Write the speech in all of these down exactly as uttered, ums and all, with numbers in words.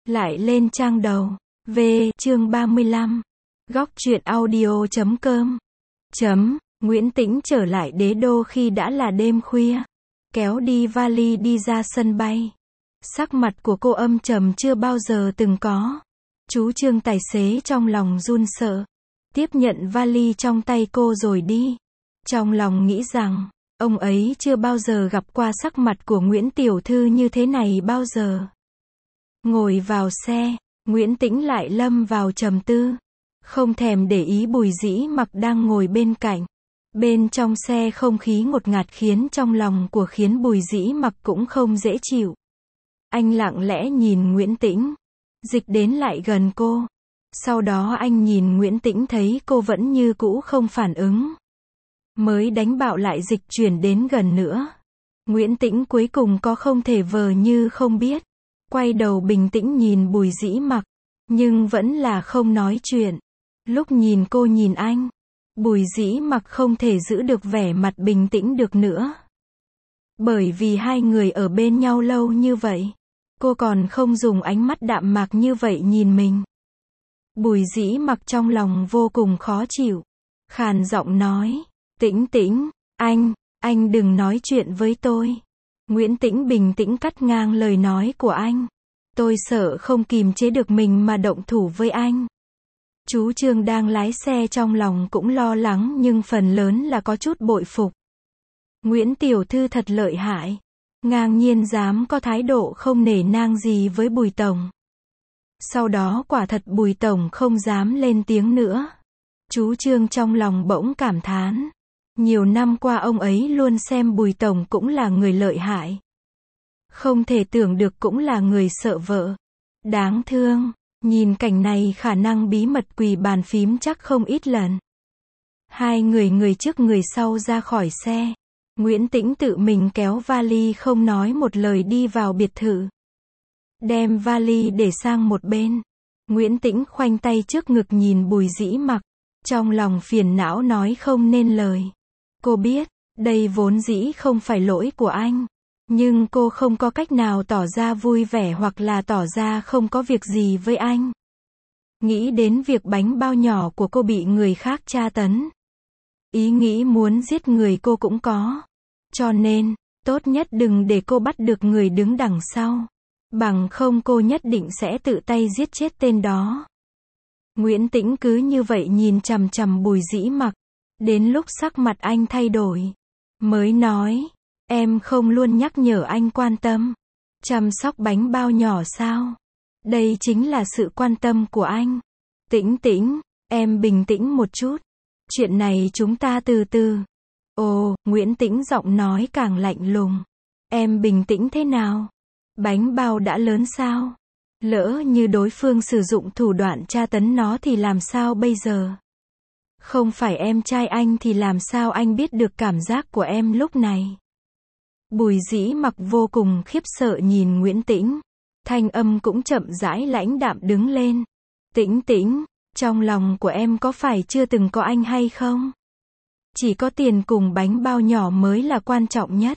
Lại lên trang đầu. V, chương ba mươi lăm. Góc truyện audio chấm com. Chấm, Nguyễn Tĩnh trở lại đế đô khi đã là đêm khuya. Kéo đi vali đi ra sân bay. Sắc mặt của cô âm trầm chưa bao giờ từng có. Chú Trương tài xế trong lòng run sợ. Tiếp nhận vali trong tay cô rồi đi. Trong lòng nghĩ rằng, ông ấy chưa bao giờ gặp qua sắc mặt của Nguyễn Tiểu Thư như thế này bao giờ. Ngồi vào xe, Nguyễn Tĩnh lại lâm vào trầm tư. Không thèm để ý Bùi Dĩ Mặc đang ngồi bên cạnh. Bên trong xe không khí ngột ngạt khiến trong lòng của khiến Bùi Dĩ Mặc cũng không dễ chịu. Anh lặng lẽ nhìn Nguyễn Tĩnh. Dịch đến lại gần cô. Sau đó anh nhìn Nguyễn Tĩnh thấy cô vẫn như cũ không phản ứng. Mới đánh bạo lại dịch chuyển đến gần nữa. Nguyễn Tĩnh cuối cùng có không thể vờ như không biết. Quay đầu bình tĩnh nhìn Bùi Dĩ Mặc. Nhưng vẫn là không nói chuyện. Lúc nhìn cô nhìn anh. Bùi Dĩ Mặc không thể giữ được vẻ mặt bình tĩnh được nữa. Bởi vì hai người ở bên nhau lâu như vậy. Cô còn không dùng ánh mắt đạm mạc như vậy nhìn mình. Bùi Dĩ Mặc trong lòng vô cùng khó chịu. Khàn giọng nói. Tĩnh Tĩnh, anh, anh đừng nói chuyện với tôi. Nguyễn Tĩnh bình tĩnh cắt ngang lời nói của anh. Tôi sợ không kìm chế được mình mà động thủ với anh. Chú Trương đang lái xe trong lòng cũng lo lắng nhưng phần lớn là có chút bội phục. Nguyễn Tiểu Thư thật lợi hại. Ngang nhiên dám có thái độ không nể nang gì với Bùi Tổng. Sau đó quả thật Bùi Tổng không dám lên tiếng nữa. Chú Trương trong lòng bỗng cảm thán. Nhiều năm qua ông ấy luôn xem Bùi Tổng cũng là người lợi hại. Không thể tưởng được cũng là người sợ vợ. Đáng thương. Nhìn cảnh này khả năng bí mật quỳ bàn phím chắc không ít lần. Hai người người trước người sau ra khỏi xe. Nguyễn Tĩnh tự mình kéo vali không nói một lời đi vào biệt thự. Đem vali để sang một bên. Nguyễn Tĩnh khoanh tay trước ngực nhìn Bùi Dĩ Mặc. Trong lòng phiền não nói không nên lời. Cô biết, đây vốn dĩ không phải lỗi của anh. Nhưng cô không có cách nào tỏ ra vui vẻ hoặc là tỏ ra không có việc gì với anh. Nghĩ đến việc bánh bao nhỏ của cô bị người khác tra tấn. Ý nghĩ muốn giết người cô cũng có. Cho nên, tốt nhất đừng để cô bắt được người đứng đằng sau. Bằng không cô nhất định sẽ tự tay giết chết tên đó. Nguyễn Tĩnh cứ như vậy nhìn chằm chằm Bùi Dĩ Mặc. Đến lúc sắc mặt anh thay đổi. Mới nói, em không luôn nhắc nhở anh quan tâm. Chăm sóc bánh bao nhỏ sao? Đây chính là sự quan tâm của anh. Tĩnh Tĩnh, em bình tĩnh một chút. Chuyện này chúng ta từ từ. Ồ, Nguyễn Tĩnh giọng nói càng lạnh lùng. Em bình tĩnh thế nào? Bánh bao đã lớn sao? Lỡ như đối phương sử dụng thủ đoạn tra tấn nó thì làm sao bây giờ? Không phải em trai anh thì làm sao anh biết được cảm giác của em lúc này? Bùi Dĩ Mặc vô cùng khiếp sợ nhìn Nguyễn Tĩnh. Thanh âm cũng chậm rãi lãnh đạm đứng lên. Tĩnh Tĩnh, trong lòng của em có phải chưa từng có anh hay không? Chỉ có tiền cùng bánh bao nhỏ mới là quan trọng nhất.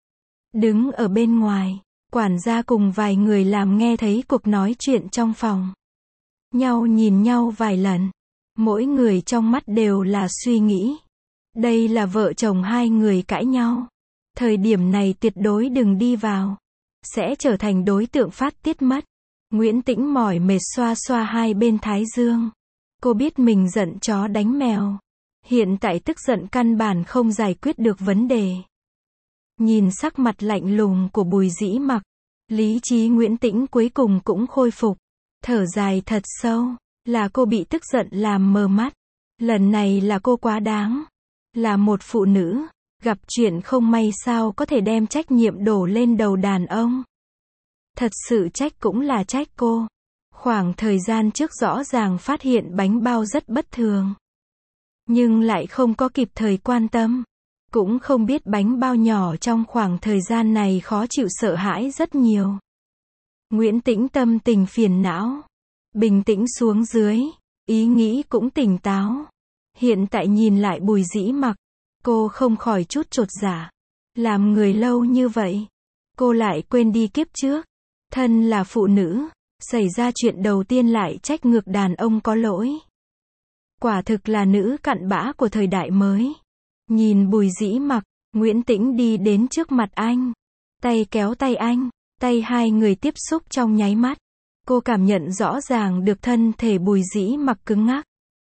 Đứng ở bên ngoài, quản gia cùng vài người làm nghe thấy cuộc nói chuyện trong phòng. Nhau nhìn nhau vài lần. Mỗi người trong mắt đều là suy nghĩ. Đây là vợ chồng hai người cãi nhau. Thời điểm này tuyệt đối đừng đi vào. Sẽ trở thành đối tượng phát tiết mất. Nguyễn Tĩnh mỏi mệt xoa xoa hai bên thái dương. Cô biết mình giận chó đánh mèo. Hiện tại tức giận căn bản không giải quyết được vấn đề. Nhìn sắc mặt lạnh lùng của Bùi Dĩ Mặc. Lý trí Nguyễn Tĩnh cuối cùng cũng khôi phục. Thở dài thật sâu. Là cô bị tức giận làm mờ mắt. Lần này là cô quá đáng. Là một phụ nữ. Gặp chuyện không may sao có thể đem trách nhiệm đổ lên đầu đàn ông. Thật sự trách cũng là trách cô. Khoảng thời gian trước rõ ràng phát hiện bánh bao rất bất thường. Nhưng lại không có kịp thời quan tâm. Cũng không biết bánh bao nhỏ trong khoảng thời gian này khó chịu sợ hãi rất nhiều. Nguyễn Tĩnh tâm tình phiền não. Bình tĩnh xuống dưới. Ý nghĩ cũng tỉnh táo. Hiện tại nhìn lại Bùi Dĩ Mặc. Cô không khỏi chút chột dạ. Làm người lâu như vậy. Cô lại quên đi kiếp trước. Thân là phụ nữ. Xảy ra chuyện đầu tiên lại trách ngược đàn ông có lỗi. Quả thực là nữ cặn bã của thời đại mới. Nhìn Bùi Dĩ Mặc, Nguyễn Tĩnh đi đến trước mặt anh. Tay kéo tay anh, tay hai người tiếp xúc trong nháy mắt. Cô cảm nhận rõ ràng được thân thể Bùi Dĩ Mặc cứng ngắc.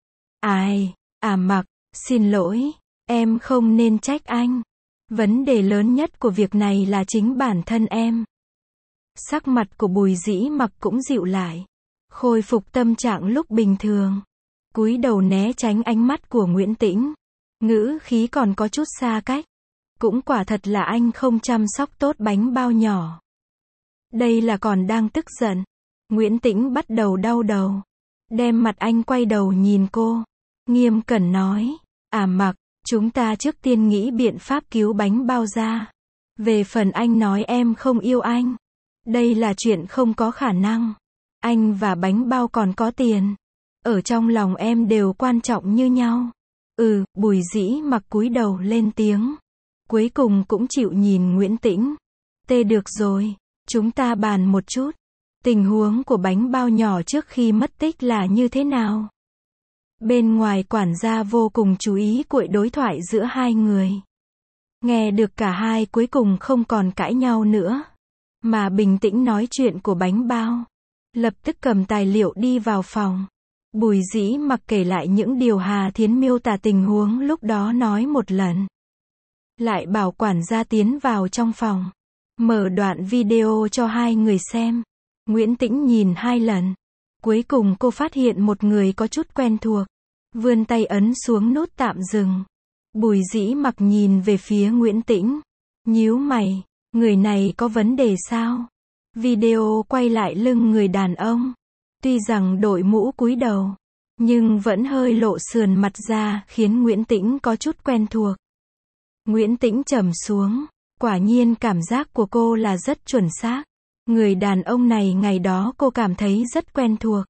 Ai, à Mặc, xin lỗi, em không nên trách anh. Vấn đề lớn nhất của việc này là chính bản thân em. Sắc mặt của Bùi Dĩ Mặc cũng dịu lại, khôi phục tâm trạng lúc bình thường. Cúi đầu né tránh ánh mắt của Nguyễn Tĩnh. Ngữ khí còn có chút xa cách. Cũng quả thật là anh không chăm sóc tốt bánh bao nhỏ. Đây là còn đang tức giận. Nguyễn Tĩnh bắt đầu đau đầu. Đem mặt anh quay đầu nhìn cô. Nghiêm cẩn nói. À Mặc, chúng ta trước tiên nghĩ biện pháp cứu bánh bao ra. Về phần anh nói em không yêu anh. Đây là chuyện không có khả năng. Anh và bánh bao còn có tiền. Ở trong lòng em đều quan trọng như nhau. Ừ, Bùi Dĩ Mặc cúi đầu lên tiếng. Cuối cùng cũng chịu nhìn Nguyễn Tĩnh. Tê được rồi, chúng ta bàn một chút. Tình huống của bánh bao nhỏ trước khi mất tích là như thế nào? Bên ngoài quản gia vô cùng chú ý cuộc đối thoại giữa hai người. Nghe được cả hai cuối cùng không còn cãi nhau nữa. Mà bình tĩnh nói chuyện của bánh bao. Lập tức cầm tài liệu đi vào phòng. Bùi Dĩ Mặc kể lại những điều Hà Thiến miêu tả tình huống lúc đó nói một lần. Lại bảo quản gia tiến vào trong phòng. Mở đoạn video cho hai người xem. Nguyễn Tĩnh nhìn hai lần. Cuối cùng cô phát hiện một người có chút quen thuộc. Vươn tay ấn xuống nút tạm dừng. Bùi Dĩ Mặc nhìn về phía Nguyễn Tĩnh. Nhíu mày, người này có vấn đề sao? Video quay lại lưng người đàn ông. Tuy rằng đội mũ cúi đầu, nhưng vẫn hơi lộ sườn mặt ra khiến Nguyễn Tĩnh có chút quen thuộc. Nguyễn Tĩnh trầm xuống. Quả nhiên cảm giác của cô là rất chuẩn xác. Người đàn ông này ngày đó cô cảm thấy rất quen thuộc.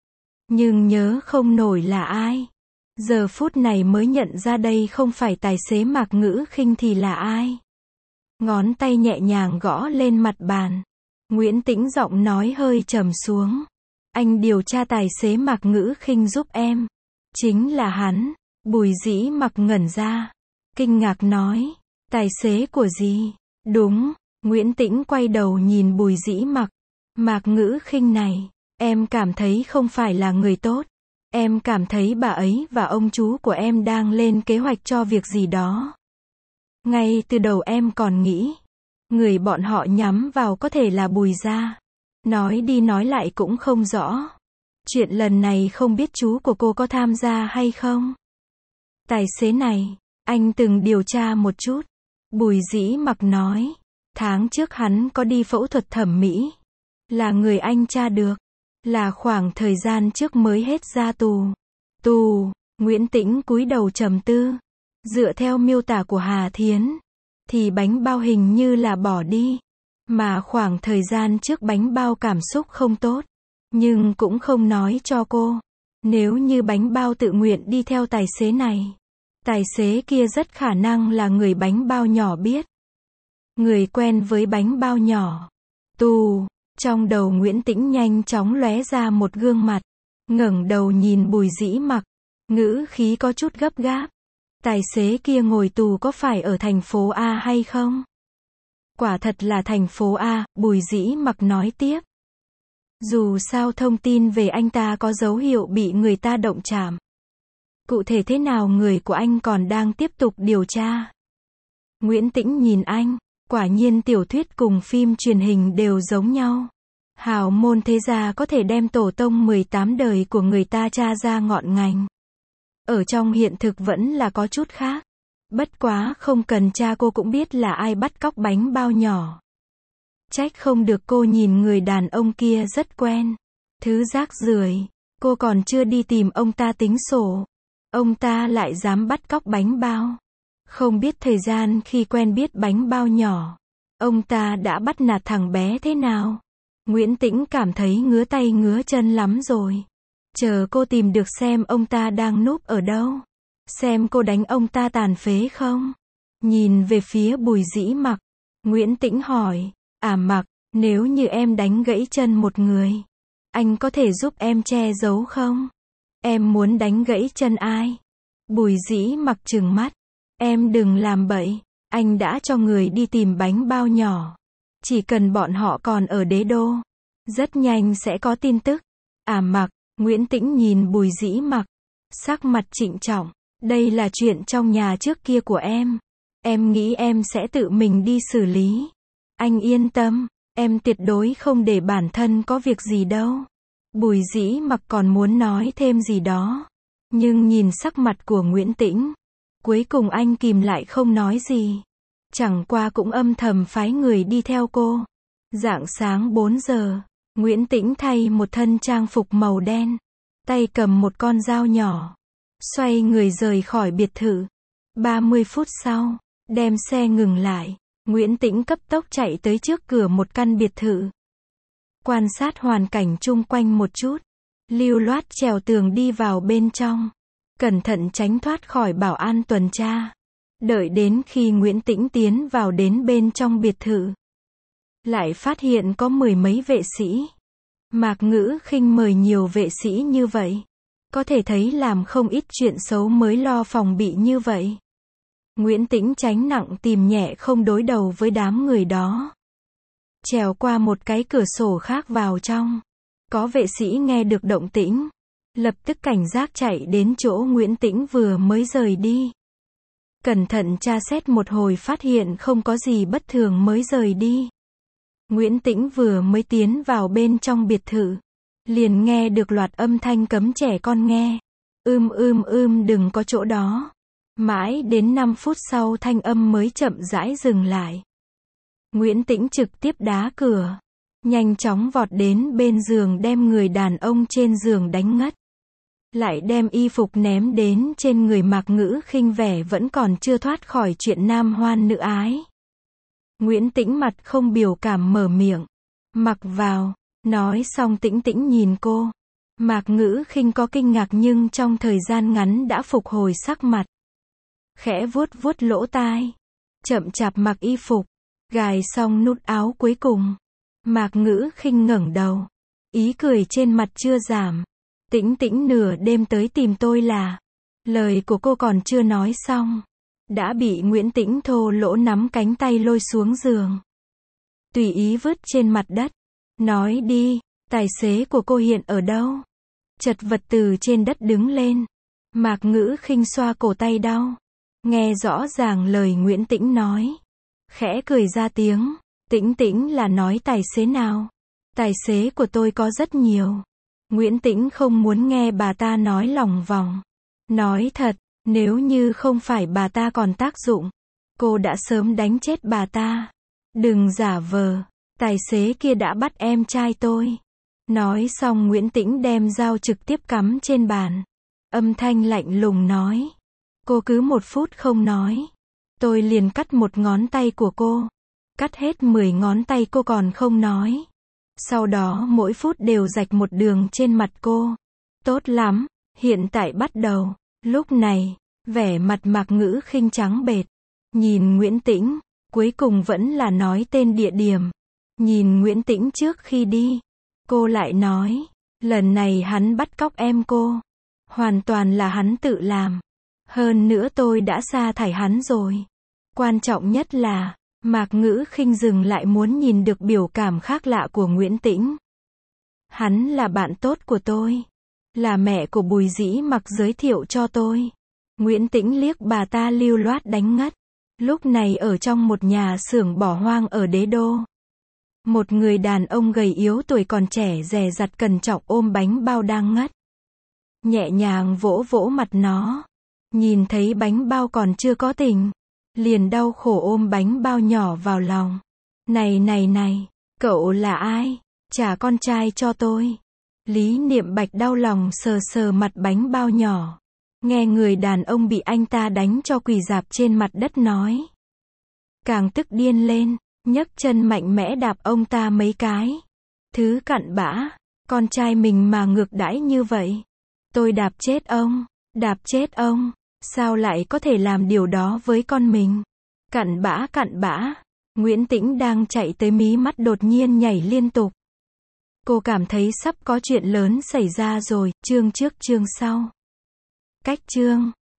Nhưng nhớ không nổi là ai. Giờ phút này mới nhận ra đây không phải tài xế Mạc Ngữ Khinh thì là ai. Ngón tay nhẹ nhàng gõ lên mặt bàn. Nguyễn Tĩnh giọng nói hơi trầm xuống. Anh điều tra tài xế Mạc Ngữ Khinh giúp em. Chính là hắn. Bùi Dĩ Mặc ngẩn ra. Kinh ngạc nói. Tài xế của gì? Đúng. Nguyễn Tĩnh quay đầu nhìn Bùi Dĩ Mặc. Mạc Ngữ Khinh này, em cảm thấy không phải là người tốt. Em cảm thấy bà ấy và ông chú của em đang lên kế hoạch cho việc gì đó. Ngay từ đầu em còn nghĩ, người bọn họ nhắm vào có thể là Bùi gia. Nói đi nói lại cũng không rõ. Chuyện lần này không biết chú của cô có tham gia hay không? Tài xế này, anh từng điều tra một chút. Bùi Dĩ Mặc nói. Tháng trước hắn có đi phẫu thuật thẩm mỹ. Là người anh tra được. Là khoảng thời gian trước mới hết ra tù. Tù, Nguyễn Tĩnh cúi đầu trầm tư. Dựa theo miêu tả của Hà Thiến, thì bánh bao hình như là bỏ đi. Mà khoảng thời gian trước bánh bao cảm xúc không tốt. Nhưng cũng không nói cho cô. Nếu như bánh bao tự nguyện đi theo tài xế này, tài xế kia rất khả năng là người bánh bao nhỏ biết. Người quen với bánh bao nhỏ. Tù, trong đầu Nguyễn Tĩnh nhanh chóng lóe ra một gương mặt. Ngẩng đầu nhìn Bùi Dĩ Mặc. Ngữ khí có chút gấp gáp. Tài xế kia ngồi tù có phải ở thành phố A hay không? Quả thật là thành phố A, Bùi Dĩ Mặc nói tiếp. Dù sao thông tin về anh ta có dấu hiệu bị người ta động chạm. Cụ thể thế nào người của anh còn đang tiếp tục điều tra. Nguyễn Tĩnh nhìn anh. Quả nhiên tiểu thuyết cùng phim truyền hình đều giống nhau. Hào môn thế gia có thể đem tổ tông mười tám đời của người ta tra ra ngọn ngành. Ở trong hiện thực vẫn là có chút khác. Bất quá không cần tra cô cũng biết là ai bắt cóc bánh bao nhỏ. Trách không được cô nhìn người đàn ông kia rất quen. Thứ rác rưởi. Cô còn chưa đi tìm ông ta tính sổ. Ông ta lại dám bắt cóc bánh bao. Không biết thời gian khi quen biết bánh bao nhỏ, ông ta đã bắt nạt thằng bé thế nào. Nguyễn Tĩnh cảm thấy ngứa tay ngứa chân lắm rồi. Chờ cô tìm được xem ông ta đang núp ở đâu. Xem cô đánh ông ta tàn phế không. Nhìn về phía Bùi Dĩ Mặc. Nguyễn Tĩnh hỏi. À Mặc, nếu như em đánh gãy chân một người, Anh có thể giúp em che giấu không? Em muốn đánh gãy chân ai? Bùi Dĩ Mặc trừng mắt. Em đừng làm bậy. Anh đã cho người đi tìm bánh bao nhỏ. Chỉ cần bọn họ còn ở đế đô, rất nhanh sẽ có tin tức. À Mặc, Nguyễn Tĩnh nhìn Bùi Dĩ Mặc, sắc mặt trịnh trọng. Đây là chuyện trong nhà trước kia của em. Em nghĩ em sẽ tự mình đi xử lý. Anh yên tâm, em tuyệt đối không để bản thân có việc gì đâu. Bùi Dĩ Mặc còn muốn nói thêm gì đó, nhưng nhìn sắc mặt của Nguyễn Tĩnh, cuối cùng anh kìm lại không nói gì. Chẳng qua cũng âm thầm phái người đi theo cô. Rạng sáng bốn giờ, Nguyễn Tĩnh thay một thân trang phục màu đen, tay cầm một con dao nhỏ, xoay người rời khỏi biệt thự. ba mươi phút sau, đem xe ngừng lại, Nguyễn Tĩnh cấp tốc chạy tới trước cửa một căn biệt thự. Quan sát hoàn cảnh chung quanh một chút, lưu loát trèo tường đi vào bên trong, cẩn thận tránh thoát khỏi bảo an tuần tra. Đợi đến khi Nguyễn Tĩnh tiến vào đến bên trong biệt thự, lại phát hiện có mười mấy vệ sĩ. Mạc Ngữ Khinh mời nhiều vệ sĩ như vậy, có thể thấy làm không ít chuyện xấu mới lo phòng bị như vậy. Nguyễn Tĩnh tránh nặng tìm nhẹ không đối đầu với đám người đó. Trèo qua một cái cửa sổ khác vào trong. Có vệ sĩ nghe được động tĩnh, lập tức cảnh giác chạy đến chỗ Nguyễn Tĩnh vừa mới rời đi. Cẩn thận tra xét một hồi phát hiện không có gì bất thường mới rời đi. Nguyễn Tĩnh vừa mới tiến vào bên trong biệt thự, liền nghe được loạt âm thanh cấm trẻ con nghe. Ưm ưm ưm đừng có chỗ đó. Mãi đến năm phút sau thanh âm mới chậm rãi dừng lại. Nguyễn Tĩnh trực tiếp đá cửa, nhanh chóng vọt đến bên giường đem người đàn ông trên giường đánh ngất. Lại đem y phục ném đến trên người Mạc Ngữ Khinh vẻ vẫn còn chưa thoát khỏi chuyện nam hoan nữ ái. Nguyễn Tĩnh mặt không biểu cảm mở miệng. Mặc vào. Nói xong Tĩnh Tĩnh nhìn cô. Mạc Ngữ Khinh có kinh ngạc nhưng trong thời gian ngắn đã phục hồi sắc mặt. Khẽ vuốt vuốt lỗ tai. Chậm chạp mặc y phục. Gài xong nút áo cuối cùng. Mạc Ngữ Khinh ngẩng đầu. Ý cười trên mặt chưa giảm. Tĩnh Tĩnh nửa đêm tới tìm tôi là. Lời của cô còn chưa nói xong, đã bị Nguyễn Tĩnh thô lỗ nắm cánh tay lôi xuống giường. Tùy ý vứt trên mặt đất. Nói đi, tài xế của cô hiện ở đâu? Chật vật từ trên đất đứng lên. Mạc Ngữ Khinh xoa cổ tay đau. Nghe rõ ràng lời Nguyễn Tĩnh nói. Khẽ cười ra tiếng. Tĩnh Tĩnh là nói tài xế nào? Tài xế của tôi có rất nhiều. Nguyễn Tĩnh không muốn nghe bà ta nói lòng vòng. Nói thật, nếu như không phải bà ta còn tác dụng, cô đã sớm đánh chết bà ta. Đừng giả vờ, tài xế kia đã bắt em trai tôi. Nói xong Nguyễn Tĩnh đem dao trực tiếp cắm trên bàn. Âm thanh lạnh lùng nói. Cô cứ một phút không nói, tôi liền cắt một ngón tay của cô. Cắt hết mười ngón tay cô còn không nói. Sau đó mỗi phút đều rạch một đường trên mặt cô. Tốt lắm, hiện tại bắt đầu. Lúc này, vẻ mặt Mạc Ngữ Khinh trắng bệch. Nhìn Nguyễn Tĩnh, cuối cùng vẫn là nói tên địa điểm. Nhìn Nguyễn Tĩnh trước khi đi, cô lại nói, lần này hắn bắt cóc em cô. Hoàn toàn là hắn tự làm. Hơn nữa tôi đã sa thải hắn rồi. Quan trọng nhất là, Mạc Ngữ Khinh dừng lại muốn nhìn được biểu cảm khác lạ của Nguyễn Tĩnh. Hắn là bạn tốt của tôi. Là mẹ của Bùi Dĩ Mặc giới thiệu cho tôi. Nguyễn Tĩnh liếc bà ta lưu loát đánh ngất. Lúc này ở trong một nhà xưởng bỏ hoang ở Đế Đô. Một người đàn ông gầy yếu tuổi còn trẻ dè dặt cẩn trọng ôm bánh bao đang ngất. Nhẹ nhàng vỗ vỗ mặt nó. Nhìn thấy bánh bao còn chưa có tỉnh, liền đau khổ ôm bánh bao nhỏ vào lòng. Này này này, cậu là ai? Trả con trai cho tôi. Lý Niệm Bạch đau lòng sờ sờ mặt bánh bao nhỏ. Nghe người đàn ông bị anh ta đánh cho quỳ rạp trên mặt đất nói. Càng tức điên lên, nhấc chân mạnh mẽ đạp ông ta mấy cái. Thứ cặn bã, con trai mình mà ngược đãi như vậy. Tôi đạp chết ông, đạp chết ông, sao lại có thể làm điều đó với con mình? Cặn bã cặn bã. Nguyễn Tĩnh đang chạy tới mí mắt đột nhiên nhảy liên tục. Cô cảm thấy sắp có chuyện lớn xảy ra rồi, chương trước chương sau. Cách chương